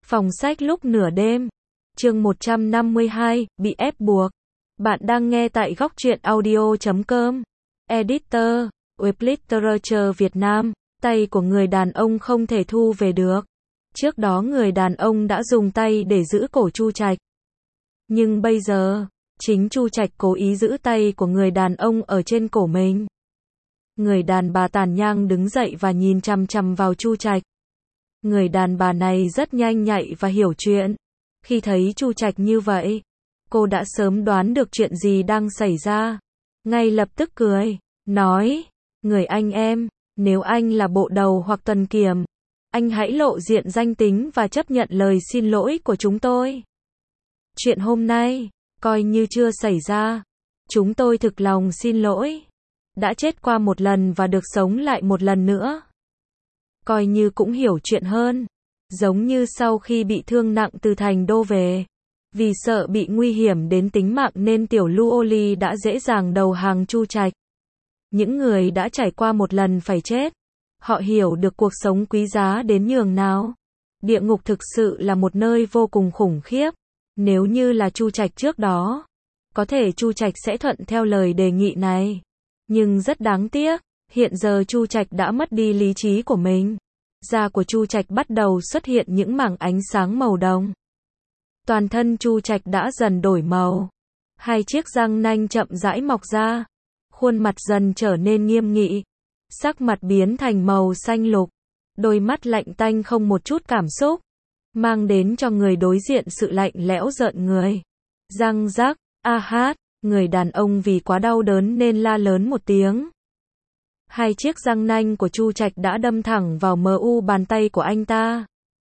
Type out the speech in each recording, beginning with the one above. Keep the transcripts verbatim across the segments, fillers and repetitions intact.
Phòng sách lúc nửa đêm. Chương một trăm năm mươi hai, bị ép buộc. Bạn đang nghe tại góc truyện audio chấm com. Editor, Web Literature Việt Nam. Tay của người đàn ông không thể thu về được. Trước đó người đàn ông đã dùng tay để giữ cổ Chu Trạch. Nhưng bây giờ, chính Chu Trạch cố ý giữ tay của người đàn ông ở trên cổ mình. Người đàn bà tàn nhang đứng dậy và nhìn chằm chằm vào Chu Trạch. Người đàn bà này rất nhanh nhạy và hiểu chuyện. Khi thấy Chu Trạch như vậy, cô đã sớm đoán được chuyện gì đang xảy ra. Ngay lập tức cười, nói, người anh em, nếu anh là bộ đầu hoặc tuần kiểm, anh hãy lộ diện danh tính và chấp nhận lời xin lỗi của chúng tôi. Chuyện hôm nay, coi như chưa xảy ra. Chúng tôi thực lòng xin lỗi. Đã chết qua một lần và được sống lại một lần nữa. Coi như cũng hiểu chuyện hơn. Giống như sau khi bị thương nặng từ thành đô về. Vì sợ bị nguy hiểm đến tính mạng nên tiểu Luoli đã dễ dàng đầu hàng Chu Trạch. Những người đã trải qua một lần phải chết. Họ hiểu được cuộc sống quý giá đến nhường nào. Địa ngục thực sự là một nơi vô cùng khủng khiếp. Nếu như là Chu Trạch trước đó, có thể Chu Trạch sẽ thuận theo lời đề nghị này. Nhưng rất đáng tiếc, hiện giờ Chu Trạch đã mất đi lý trí của mình. Da của Chu Trạch bắt đầu xuất hiện những mảng ánh sáng màu đồng. Toàn thân Chu Trạch đã dần đổi màu. Hai chiếc răng nanh chậm rãi mọc ra. Khuôn mặt dần trở nên nghiêm nghị. Sắc mặt biến thành màu xanh lục. Đôi mắt lạnh tanh không một chút cảm xúc. Mang đến cho người đối diện sự lạnh lẽo rợn người. Răng rắc, a hát, người đàn ông vì quá đau đớn nên la lớn một tiếng. Hai chiếc răng nanh của Chu Trạch đã đâm thẳng vào mờ u bàn tay của anh ta.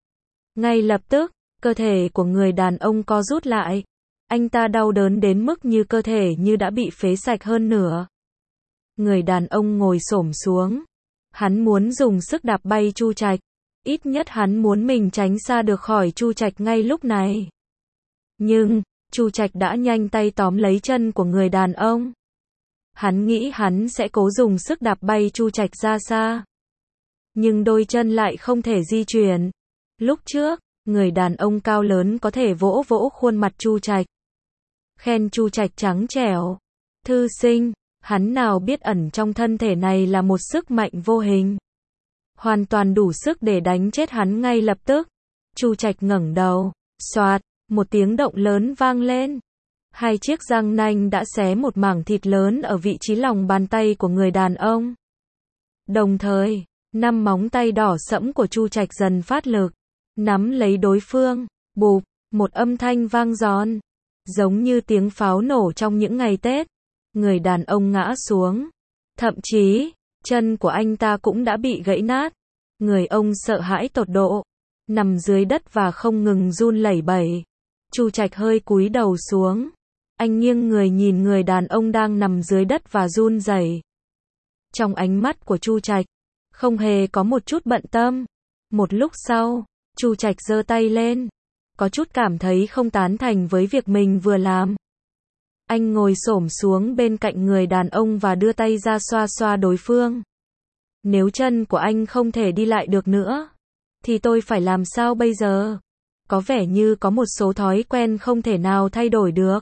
Ngay lập tức, cơ thể của người đàn ông co rút lại. Anh ta đau đớn đến mức như cơ thể như đã bị phế sạch hơn nửa. Người đàn ông ngồi xổm xuống. Hắn muốn dùng sức đạp bay Chu Trạch. Ít nhất hắn muốn mình tránh xa được khỏi Chu Trạch ngay lúc này. Nhưng, Chu Trạch đã nhanh tay tóm lấy chân của người đàn ông. Hắn nghĩ hắn sẽ cố dùng sức đạp bay Chu Trạch ra xa. Nhưng đôi chân lại không thể di chuyển. Lúc trước, người đàn ông cao lớn có thể vỗ vỗ khuôn mặt Chu Trạch. Khen Chu Trạch trắng trẻo. Thư sinh, hắn nào biết ẩn trong thân thể này là một sức mạnh vô hình. Hoàn toàn đủ sức để đánh chết hắn ngay lập tức. Chu Trạch ngẩng đầu. Xoạt, một tiếng động lớn vang lên. Hai chiếc răng nanh đã xé một mảng thịt lớn ở vị trí lòng bàn tay của người đàn ông. Đồng thời, năm móng tay đỏ sẫm của Chu Trạch dần phát lực, nắm lấy đối phương. Bụp, một âm thanh vang giòn, giống như tiếng pháo nổ trong những ngày Tết. Người đàn ông ngã xuống. Thậm chí, chân của anh ta cũng đã bị gãy nát. Người ông sợ hãi tột độ, nằm dưới đất và không ngừng run lẩy bẩy. Chu Trạch hơi cúi đầu xuống. Anh nghiêng người nhìn người đàn ông đang nằm dưới đất và run rẩy. Trong ánh mắt của Chu Trạch, không hề có một chút bận tâm. Một lúc sau, Chu Trạch giơ tay lên, có chút cảm thấy không tán thành với việc mình vừa làm. Anh ngồi xổm xuống bên cạnh người đàn ông và đưa tay ra xoa xoa đối phương. Nếu chân của anh không thể đi lại được nữa, thì tôi phải làm sao bây giờ? Có vẻ như có một số thói quen không thể nào thay đổi được.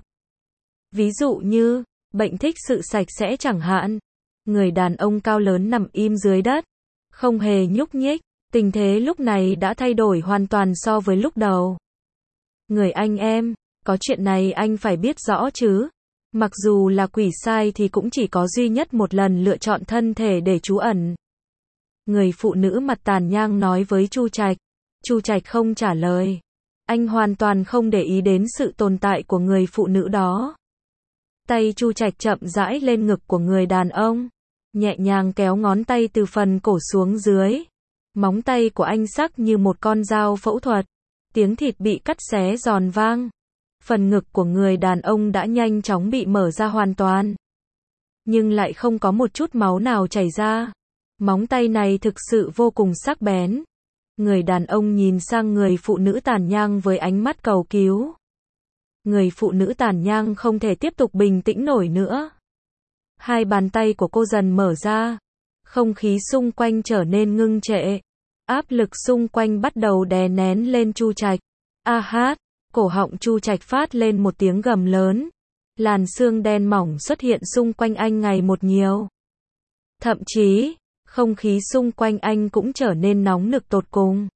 Ví dụ như, bệnh thích sự sạch sẽ chẳng hạn. Người đàn ông cao lớn nằm im dưới đất, không hề nhúc nhích. Tình thế lúc này đã thay đổi hoàn toàn so với lúc đầu. Người anh em, có chuyện này anh phải biết rõ chứ. Mặc dù là quỷ sai thì cũng chỉ có duy nhất một lần lựa chọn thân thể để trú ẩn. Người phụ nữ mặt tàn nhang nói với Chu Trạch. Chu Trạch không trả lời. Anh hoàn toàn không để ý đến sự tồn tại của người phụ nữ đó. Tay Chu Trạch chậm rãi lên ngực của người đàn ông, nhẹ nhàng kéo ngón tay từ phần cổ xuống dưới. Móng tay của anh sắc như một con dao phẫu thuật. Tiếng thịt bị cắt xé giòn vang. Phần ngực của người đàn ông đã nhanh chóng bị mở ra hoàn toàn. Nhưng lại không có một chút máu nào chảy ra. Móng tay này thực sự vô cùng sắc bén. Người đàn ông nhìn sang người phụ nữ tàn nhang với ánh mắt cầu cứu. Người phụ nữ tàn nhang không thể tiếp tục bình tĩnh nổi nữa. Hai bàn tay của cô dần mở ra. Không khí xung quanh trở nên ngưng trệ. Áp lực xung quanh bắt đầu đè nén lên Chu Trạch. A hát, cổ họng Chu Trạch phát lên một tiếng gầm lớn. Làn sương đen mỏng xuất hiện xung quanh anh ngày một nhiều. Thậm chí, không khí xung quanh anh cũng trở nên nóng nực tột cùng.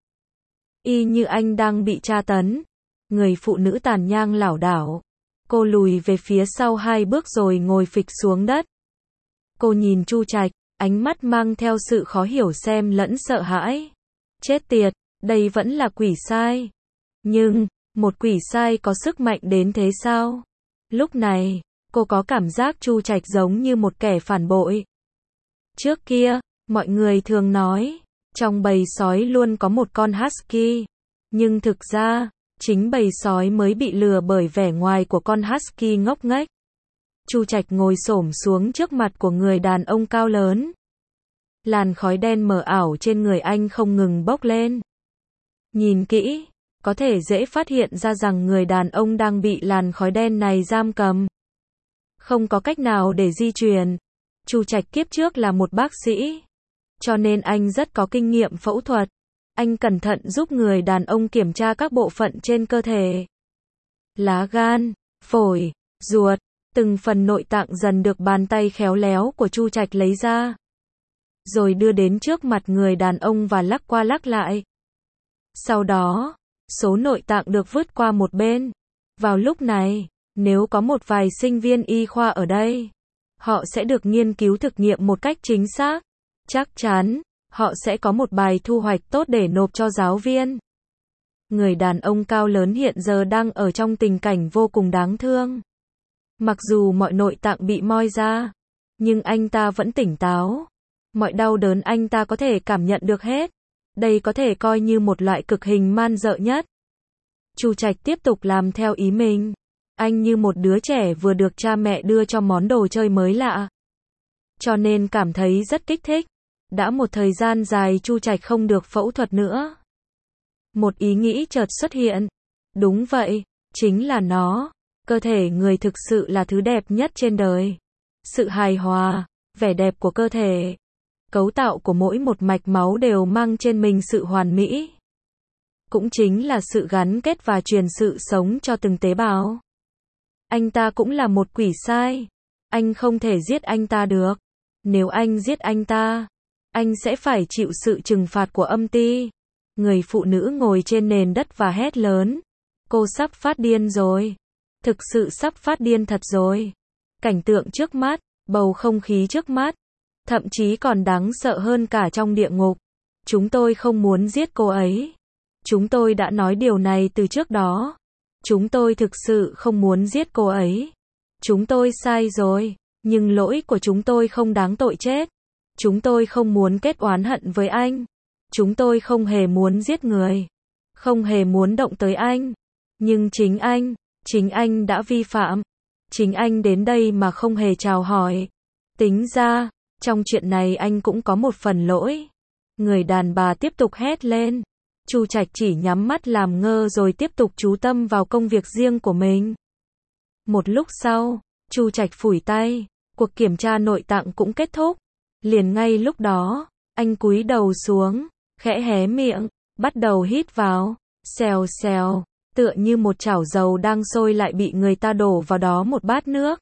Y như anh đang bị tra tấn. Người phụ nữ tàn nhang lảo đảo. Cô lùi về phía sau hai bước rồi ngồi phịch xuống đất. Cô nhìn Chu Trạch, ánh mắt mang theo sự khó hiểu xen lẫn sợ hãi. Chết tiệt, đây vẫn là quỷ sai. Nhưng, một quỷ sai có sức mạnh đến thế sao? Lúc này, cô có cảm giác Chu Trạch giống như một kẻ phản bội. Trước kia, mọi người thường nói, trong bầy sói luôn có một con husky. Nhưng thực ra, chính bầy sói mới bị lừa bởi vẻ ngoài của con husky ngốc nghếch. Chu Trạch ngồi xổm xuống trước mặt của người đàn ông cao lớn. Làn khói đen mờ ảo trên người anh không ngừng bốc lên. Nhìn kỹ, có thể dễ phát hiện ra rằng người đàn ông đang bị làn khói đen này giam cầm. Không có cách nào để di chuyển. Chu Trạch kiếp trước là một bác sĩ, cho nên anh rất có kinh nghiệm phẫu thuật. Anh cẩn thận giúp người đàn ông kiểm tra các bộ phận trên cơ thể. Lá gan, phổi, ruột, từng phần nội tạng dần được bàn tay khéo léo của Chu Trạch lấy ra. Rồi đưa đến trước mặt người đàn ông và lắc qua lắc lại. Sau đó, số nội tạng được vứt qua một bên. Vào lúc này, nếu có một vài sinh viên y khoa ở đây, họ sẽ được nghiên cứu thực nghiệm một cách chính xác. Chắc chắn, họ sẽ có một bài thu hoạch tốt để nộp cho giáo viên. Người đàn ông cao lớn hiện giờ đang ở trong tình cảnh vô cùng đáng thương. Mặc dù mọi nội tạng bị moi ra, nhưng anh ta vẫn tỉnh táo. Mọi đau đớn anh ta có thể cảm nhận được hết. Đây có thể coi như một loại cực hình man dợ nhất. Chu Trạch tiếp tục làm theo ý mình. Anh như một đứa trẻ vừa được cha mẹ đưa cho món đồ chơi mới lạ. Cho nên cảm thấy rất kích thích. Đã một thời gian dài Chu Trạch không được phẫu thuật nữa. Một ý nghĩ chợt xuất hiện. Đúng vậy, chính là nó. Cơ thể người thực sự là thứ đẹp nhất trên đời. Sự hài hòa, vẻ đẹp của cơ thể, cấu tạo của mỗi một mạch máu đều mang trên mình sự hoàn mỹ. Cũng chính là sự gắn kết và truyền sự sống cho từng tế bào. Anh ta cũng là một quỷ sai. Anh không thể giết anh ta được. Nếu anh giết anh ta, anh sẽ phải chịu sự trừng phạt của âm ti. Người phụ nữ ngồi trên nền đất và hét lớn. Cô sắp phát điên rồi. Thực sự sắp phát điên thật rồi. Cảnh tượng trước mắt, bầu không khí trước mắt, thậm chí còn đáng sợ hơn cả trong địa ngục. Chúng tôi không muốn giết cô ấy. Chúng tôi đã nói điều này từ trước đó. Chúng tôi thực sự không muốn giết cô ấy. Chúng tôi sai rồi, nhưng lỗi của chúng tôi không đáng tội chết. Chúng tôi không muốn kết oán hận với anh. Chúng tôi không hề muốn giết người. Không hề muốn động tới anh. Nhưng chính anh, chính anh đã vi phạm. Chính anh đến đây mà không hề chào hỏi. Tính ra, trong chuyện này anh cũng có một phần lỗi. Người đàn bà tiếp tục hét lên. Chu Trạch chỉ nhắm mắt làm ngơ rồi tiếp tục chú tâm vào công việc riêng của mình. Một lúc sau, Chu Trạch phủi tay, cuộc kiểm tra nội tạng cũng kết thúc. Liền ngay lúc đó, anh cúi đầu xuống, khẽ hé miệng, bắt đầu hít vào, xèo xèo, tựa như một chảo dầu đang sôi lại bị người ta đổ vào đó một bát nước.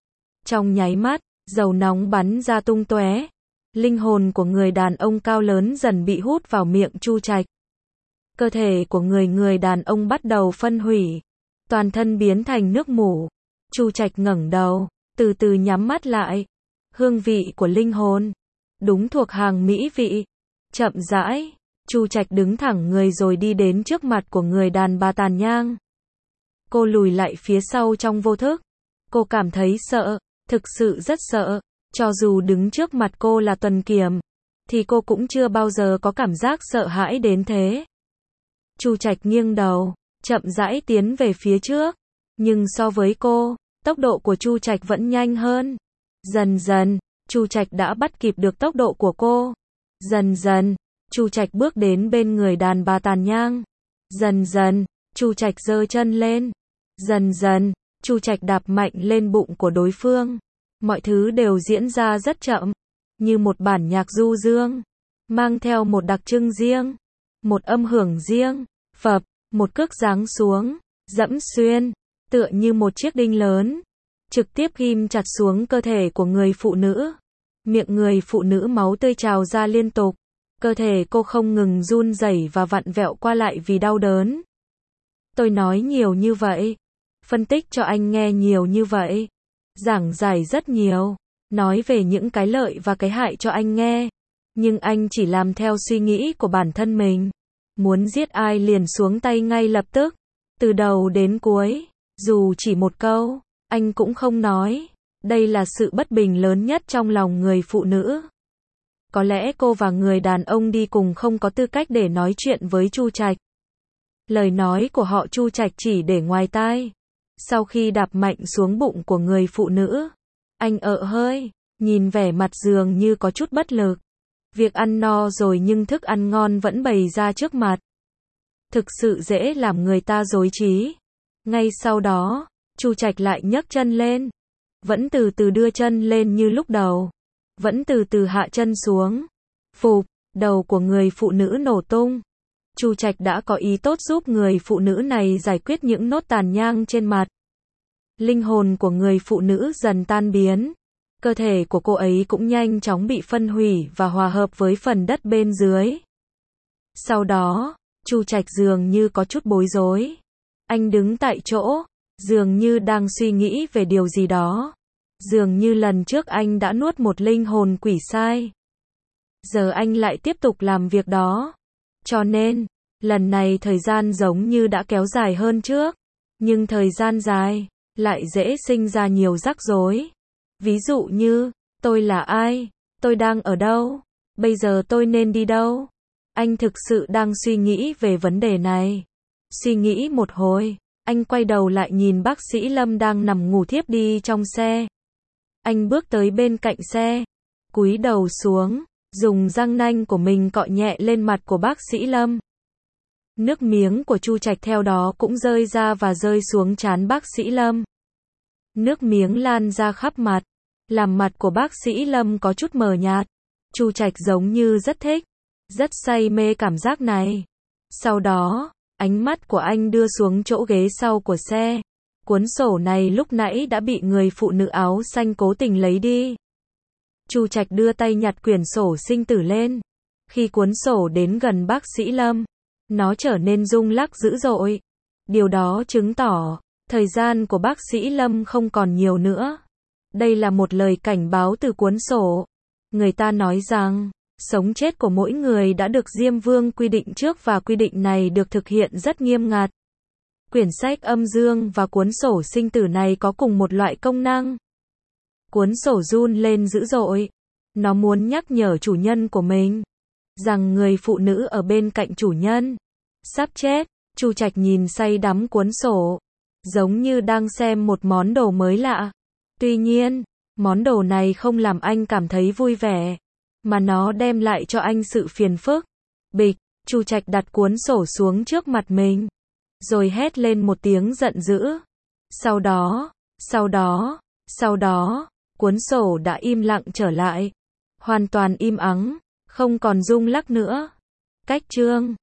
Trong nháy mắt, dầu nóng bắn ra tung tóe. Linh hồn của người đàn ông cao lớn dần bị hút vào miệng Chu Trạch. Cơ thể của người người đàn ông bắt đầu phân hủy, toàn thân biến thành nước mủ. Chu Trạch ngẩng đầu, từ từ nhắm mắt lại. Hương vị của linh hồn, đúng thuộc hàng mỹ vị. Chậm rãi, Chu Trạch đứng thẳng người rồi đi đến trước mặt của người đàn bà tàn nhang. Cô lùi lại phía sau trong vô thức. Cô cảm thấy sợ, thực sự rất sợ. Cho dù đứng trước mặt cô là Tuần Kiểm, thì cô cũng chưa bao giờ có cảm giác sợ hãi đến thế. Chu Trạch nghiêng đầu, chậm rãi tiến về phía trước. Nhưng so với cô, tốc độ của Chu Trạch vẫn nhanh hơn. Dần dần, Chu Trạch đã bắt kịp được tốc độ của cô. Dần dần, Chu Trạch bước đến bên người đàn bà tàn nhang. Dần dần, Chu Trạch giơ chân lên. Dần dần, Chu Trạch đạp mạnh lên bụng của đối phương. Mọi thứ đều diễn ra rất chậm, như một bản nhạc du dương, mang theo một đặc trưng riêng, một âm hưởng riêng. Phập, một cước giáng xuống, dẫm xuyên, tựa như một chiếc đinh lớn, trực tiếp ghim chặt xuống cơ thể của người phụ nữ. Miệng người phụ nữ máu tươi trào ra liên tục, cơ thể cô không ngừng run rẩy và vặn vẹo qua lại vì đau đớn. Tôi nói nhiều như vậy, phân tích cho anh nghe nhiều như vậy, giảng giải rất nhiều, nói về những cái lợi và cái hại cho anh nghe, nhưng anh chỉ làm theo suy nghĩ của bản thân mình. Muốn giết ai liền xuống tay ngay lập tức, từ đầu đến cuối, dù chỉ một câu, anh cũng không nói. Đây là sự bất bình lớn nhất trong lòng người phụ nữ. Có lẽ cô và người đàn ông đi cùng không có tư cách để nói chuyện với Chu Trạch. Lời nói của họ Chu Trạch chỉ để ngoài tai. Sau khi đạp mạnh xuống bụng của người phụ nữ, anh ợ hơi, nhìn vẻ mặt dường như có chút bất lực. Việc ăn no rồi nhưng thức ăn ngon vẫn bày ra trước mặt. Thực sự dễ làm người ta rối trí. Ngay sau đó, Chu Trạch lại nhấc chân lên. Vẫn từ từ đưa chân lên như lúc đầu. Vẫn từ từ hạ chân xuống. Phụp, đầu của người phụ nữ nổ tung. Chu Trạch đã có ý tốt giúp người phụ nữ này giải quyết những nốt tàn nhang trên mặt. Linh hồn của người phụ nữ dần tan biến. Cơ thể của cô ấy cũng nhanh chóng bị phân hủy và hòa hợp với phần đất bên dưới. Sau đó, Chu Trạch dường như có chút bối rối. Anh đứng tại chỗ, dường như đang suy nghĩ về điều gì đó. Dường như lần trước anh đã nuốt một linh hồn quỷ sai. Giờ anh lại tiếp tục làm việc đó. Cho nên, lần này thời gian giống như đã kéo dài hơn trước. Nhưng thời gian dài, lại dễ sinh ra nhiều rắc rối. Ví dụ như, tôi là ai? Tôi đang ở đâu? Bây giờ tôi nên đi đâu? Anh thực sự đang suy nghĩ về vấn đề này. Suy nghĩ một hồi, anh quay đầu lại nhìn bác sĩ Lâm đang nằm ngủ thiếp đi trong xe. Anh bước tới bên cạnh xe, cúi đầu xuống, dùng răng nanh của mình cọ nhẹ lên mặt của bác sĩ Lâm. Nước miếng của Chu Trạch theo đó cũng rơi ra và rơi xuống trán bác sĩ Lâm. Nước miếng lan ra khắp mặt, làm mặt của bác sĩ Lâm có chút mờ nhạt. Chu Trạch giống như rất thích, rất say mê cảm giác này. Sau đó, ánh mắt của anh đưa xuống chỗ ghế sau của xe. Cuốn sổ này lúc nãy đã bị người phụ nữ áo xanh cố tình lấy đi. Chu Trạch đưa tay nhặt quyển sổ sinh tử lên. Khi cuốn sổ đến gần bác sĩ Lâm, nó trở nên rung lắc dữ dội. Điều đó chứng tỏ, thời gian của bác sĩ Lâm không còn nhiều nữa. Đây là một lời cảnh báo từ cuốn sổ. Người ta nói rằng, sống chết của mỗi người đã được Diêm Vương quy định trước và quy định này được thực hiện rất nghiêm ngặt. Quyển sách âm dương và cuốn sổ sinh tử này có cùng một loại công năng. Cuốn sổ run lên dữ dội. Nó muốn nhắc nhở chủ nhân của mình rằng người phụ nữ ở bên cạnh chủ nhân sắp chết. Chu Trạch nhìn say đắm cuốn sổ, giống như đang xem một món đồ mới lạ. Tuy nhiên, món đồ này không làm anh cảm thấy vui vẻ, mà nó đem lại cho anh sự phiền phức. Bịch, Chu Trạch đặt cuốn sổ xuống trước mặt mình, rồi hét lên một tiếng giận dữ. Sau đó, sau đó, sau đó, cuốn sổ đã im lặng trở lại. Hoàn toàn im ắng, không còn rung lắc nữa. Cách chương